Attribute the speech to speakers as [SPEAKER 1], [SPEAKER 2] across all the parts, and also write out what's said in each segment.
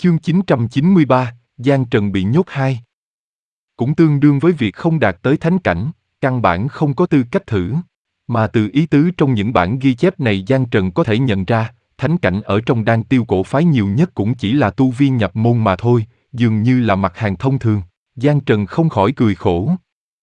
[SPEAKER 1] Chương 993, Giang Trần bị nhốt 2. Cũng tương đương với việc không đạt tới thánh cảnh, căn bản không có tư cách thử. Mà từ ý tứ trong những bản ghi chép này Giang Trần có thể nhận ra, thánh cảnh ở trong Đan Tiêu cổ phái nhiều nhất cũng chỉ là tu vi nhập môn mà thôi, dường như là mặt hàng thông thường. Giang Trần không khỏi cười khổ.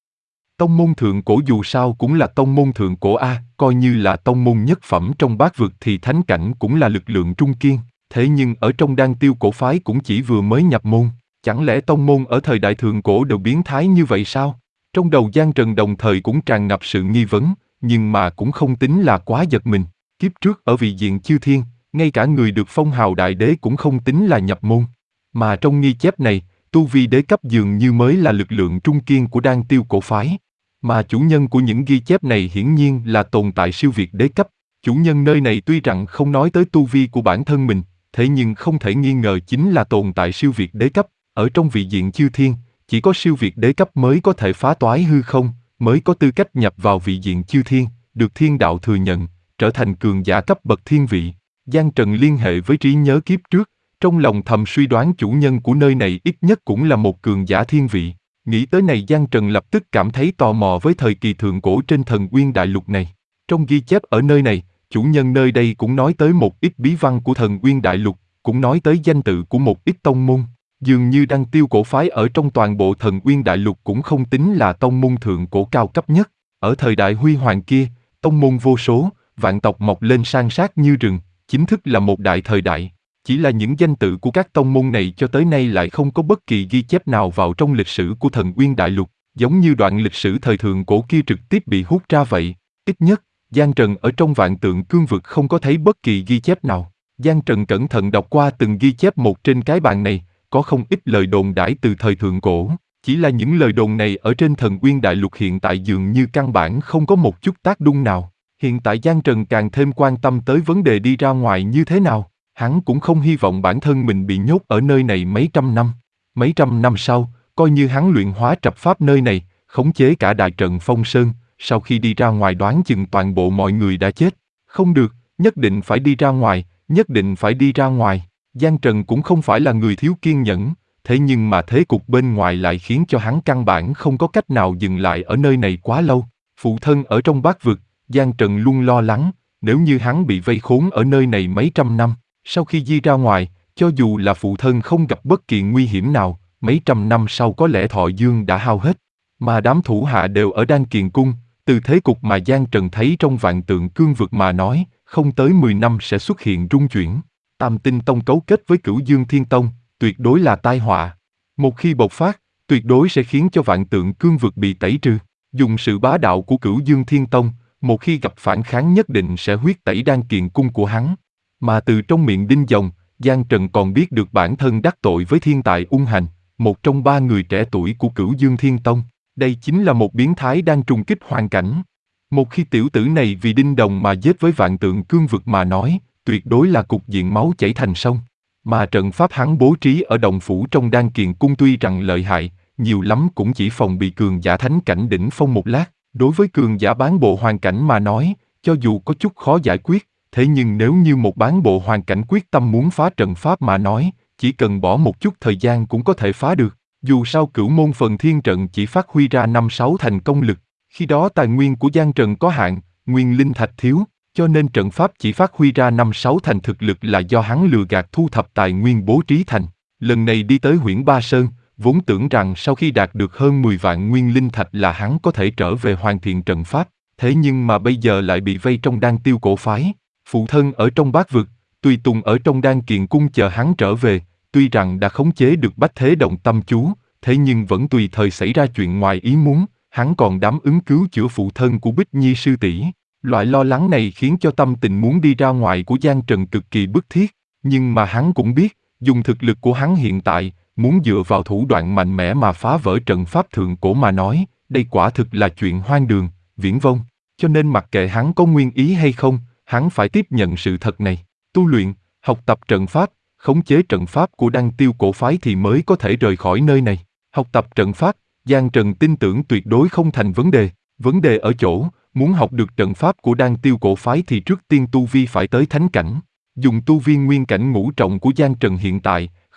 [SPEAKER 1] Tông môn thượng cổ dù sao cũng là tông môn thượng cổ A, coi như là tông môn nhất phẩm trong bát vực thì thánh cảnh cũng là lực lượng trung kiên. Thế nhưng ở trong Đan Tiêu cổ phái cũng chỉ vừa mới nhập môn, chẳng lẽ tông môn ở thời đại thượng cổ đều biến thái như vậy sao? Trong đầu Giang Trần đồng thời cũng tràn ngập sự nghi vấn, nhưng mà cũng không tính là quá giật mình. Kiếp trước ở vị diện chư thiên, ngay cả người được phong hào đại đế cũng không tính là nhập môn. Mà trong ghi chép này, tu vi đế cấp dường như mới là lực lượng trung kiên của Đan Tiêu cổ phái. Mà chủ nhân của những ghi chép này hiển nhiên là tồn tại siêu việt đế cấp. Chủ nhân nơi này tuy rằng không nói tới tu vi của bản thân mình, thế nhưng không thể nghi ngờ chính là tồn tại siêu việt đế cấp. Ở trong vị diện chư thiên, chỉ có siêu việt đế cấp mới có thể phá toái hư không, mới có tư cách nhập vào vị diện chư thiên, được thiên đạo thừa nhận, trở thành cường giả cấp bậc thiên vị. Giang Trần liên hệ với trí nhớ kiếp trước, trong lòng thầm suy đoán chủ nhân của nơi này ít nhất cũng là một cường giả thiên vị. Nghĩ tới này Giang Trần lập tức cảm thấy tò mò với thời kỳ thượng cổ trên Thần Uyên Đại Lục này. Trong ghi chép ở nơi này, chủ nhân nơi đây cũng nói tới một ít bí văn của Thần Uyên Đại Lục, cũng nói tới danh tự của một ít tông môn. Dường như Đan Tiêu cổ phái ở trong toàn bộ Thần Uyên Đại Lục cũng không tính là tông môn thượng cổ cao cấp nhất. Ở thời đại huy hoàng kia, tông môn vô số, vạn tộc mọc lên san sát như rừng, chính thức là một đại thời đại. Chỉ là những danh tự của các tông môn này cho tới nay lại không có bất kỳ ghi chép nào vào trong lịch sử của Thần Uyên Đại Lục, giống như đoạn lịch sử thời thượng cổ kia trực tiếp bị hút ra vậy. Ít nhất, Giang Trần ở trong Vạn Tượng Cương Vực không có thấy bất kỳ ghi chép nào. Giang Trần cẩn thận đọc qua từng ghi chép một trên cái bàn này, có không ít lời đồn đãi từ thời thượng cổ. Chỉ là những lời đồn này ở trên Thần Uyên Đại Lục hiện tại dường như căn bản không có một chút tác động nào. Hiện tại Giang Trần càng thêm quan tâm tới vấn đề đi ra ngoài như thế nào. Hắn cũng không hy vọng bản thân mình bị nhốt ở nơi này mấy trăm năm. Mấy trăm năm sau, coi như hắn luyện hóa trập pháp nơi này, khống chế cả đại trận Phong Sơn, sau khi đi ra ngoài đoán chừng toàn bộ mọi người đã chết. Không được, nhất định phải đi ra ngoài, nhất định phải đi ra ngoài. Giang Trần cũng không phải là người thiếu kiên nhẫn, thế nhưng mà thế cục bên ngoài lại khiến cho hắn căn bản không có cách nào dừng lại ở nơi này quá lâu. Phụ thân ở trong bát vực, Giang Trần luôn lo lắng, nếu như hắn bị vây khốn ở nơi này mấy trăm năm, sau khi di ra ngoài, cho dù là phụ thân không gặp bất kỳ nguy hiểm nào, mấy trăm năm sau có lẽ thọ dương đã hao hết. Mà đám thủ hạ đều ở Đan Kiền Cung, từ thế cục mà Giang Trần thấy trong Vạn Tượng Cương Vực mà nói, không tới 10 năm sẽ xuất hiện rung chuyển. Tam Tinh Tông cấu kết với Cửu Dương Thiên Tông, tuyệt đối là tai họa. Một khi bộc phát, tuyệt đối sẽ khiến cho Vạn Tượng Cương Vực bị tẩy trừ. Dùng sự bá đạo của Cửu Dương Thiên Tông, một khi gặp phản kháng nhất định sẽ huyết tẩy Đan Kiền Cung của hắn. Mà từ trong miệng Đinh Dòng, Giang Trần còn biết được bản thân đắc tội với thiên tài Ung Hành, một trong 3 người trẻ tuổi của Cửu Dương Thiên Tông. Đây chính là một biến thái đang trùng kích hoàn cảnh. Một khi tiểu tử này vì Đinh Đồng mà giết với Vạn Tượng Cương Vực mà nói, tuyệt đối là cục diện máu chảy thành sông. Mà trận pháp hắn bố trí ở động phủ trong Đan Kiền Cung tuy rằng lợi hại, nhiều lắm cũng chỉ phòng bị cường giả thánh cảnh đỉnh phong một lát. Đối với cường giả bán bộ hoàn cảnh mà nói, cho dù có chút khó giải quyết, thế nhưng nếu như một bán bộ hoàn cảnh quyết tâm muốn phá trận pháp mà nói, chỉ cần bỏ một chút thời gian cũng có thể phá được. Dù sao Cửu Môn Phần Thiên Trận chỉ phát huy ra 5-6 thành công lực, khi đó tài nguyên của Giang Trần có hạn, nguyên linh thạch thiếu, cho nên trận pháp chỉ phát huy ra 5-6 thành thực lực là do hắn lừa gạt thu thập tài nguyên bố trí thành. Lần này đi tới Huyễn Ba Sơn, vốn tưởng rằng sau khi đạt được hơn 10 vạn nguyên linh thạch là hắn có thể trở về hoàn thiện trận pháp, thế nhưng mà bây giờ lại bị vây trong Đan Tiêu cổ phái. Phụ thân ở trong bát vực, tùy tùng ở trong Đan Kiền Cung chờ hắn trở về, tuy rằng đã khống chế được Bách Thế Động Tâm Chú, thế nhưng vẫn tùy thời xảy ra chuyện ngoài ý muốn, hắn còn đáp ứng cứu chữa phụ thân của Bích Nhi sư tỷ. Loại lo lắng này khiến cho tâm tình muốn đi ra ngoài của Giang Trần cực kỳ bức thiết, nhưng mà hắn cũng biết, dùng thực lực của hắn hiện tại, muốn dựa vào thủ đoạn mạnh mẽ mà phá vỡ trận pháp thượng cổ mà nói, đây quả thực là chuyện hoang đường, viển vông, cho nên mặc kệ hắn có nguyên ý hay không, hắn phải tiếp nhận sự thật này, tu luyện, học tập trận pháp, khống chế trận pháp của Đan Tiêu cổ phái thì mới có thể rời khỏi nơi này. Học tập trận pháp, Giang Trần tin tưởng tuyệt đối không thành vấn đề ở chỗ, muốn học được trận pháp của Đan Tiêu cổ phái thì trước tiên tu vi phải tới thánh cảnh. Dùng tu vi nguyên cảnh ngũ trọng của Giang Trần hiện tại,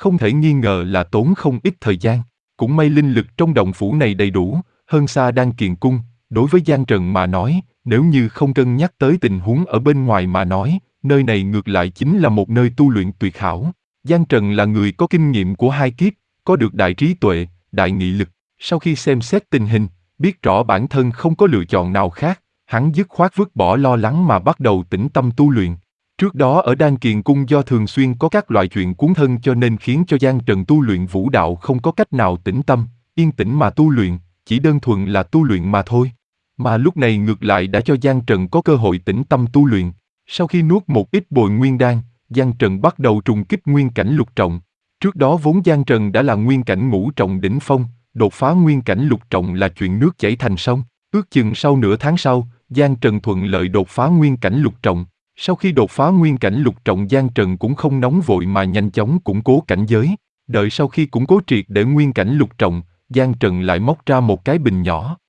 [SPEAKER 1] không thể nghi ngờ là tốn không ít thời gian. Cũng may linh lực trong động phủ này đầy đủ, hơn xa Đan Kiền Cung. Đối với Giang Trần mà nói, nếu như không cân nhắc tới tình huống ở bên ngoài mà nói, nơi này ngược lại chính là một nơi tu luyện tuyệt hảo. Giang Trần là người có kinh nghiệm của 2 kiếp, có được đại trí tuệ, đại nghị lực. Sau khi xem xét tình hình, biết rõ bản thân không có lựa chọn nào khác, hắn dứt khoát vứt bỏ lo lắng mà bắt đầu tĩnh tâm tu luyện. Trước đó ở Đan Kiền Cung do thường xuyên có các loại chuyện cuốn thân cho nên khiến cho Giang Trần tu luyện vũ đạo không có cách nào tĩnh tâm, yên tĩnh mà tu luyện, chỉ đơn thuần là tu luyện mà thôi. Mà lúc này ngược lại đã cho Giang Trần có cơ hội tĩnh tâm tu luyện. Sau khi nuốt một ít bồi nguyên đan, Giang Trần bắt đầu trùng kích nguyên cảnh lục trọng. Trước đó vốn Giang Trần đã là nguyên cảnh ngũ trọng đỉnh phong, đột phá nguyên cảnh lục trọng là chuyện nước chảy thành sông. Ước chừng sau nửa tháng sau, Giang Trần thuận lợi đột phá nguyên cảnh lục trọng. Sau khi đột phá nguyên cảnh lục trọng, Giang Trần cũng không nóng vội mà nhanh chóng củng cố cảnh giới. Đợi sau khi củng cố triệt để nguyên cảnh lục trọng, Giang Trần lại móc ra một cái bình nhỏ,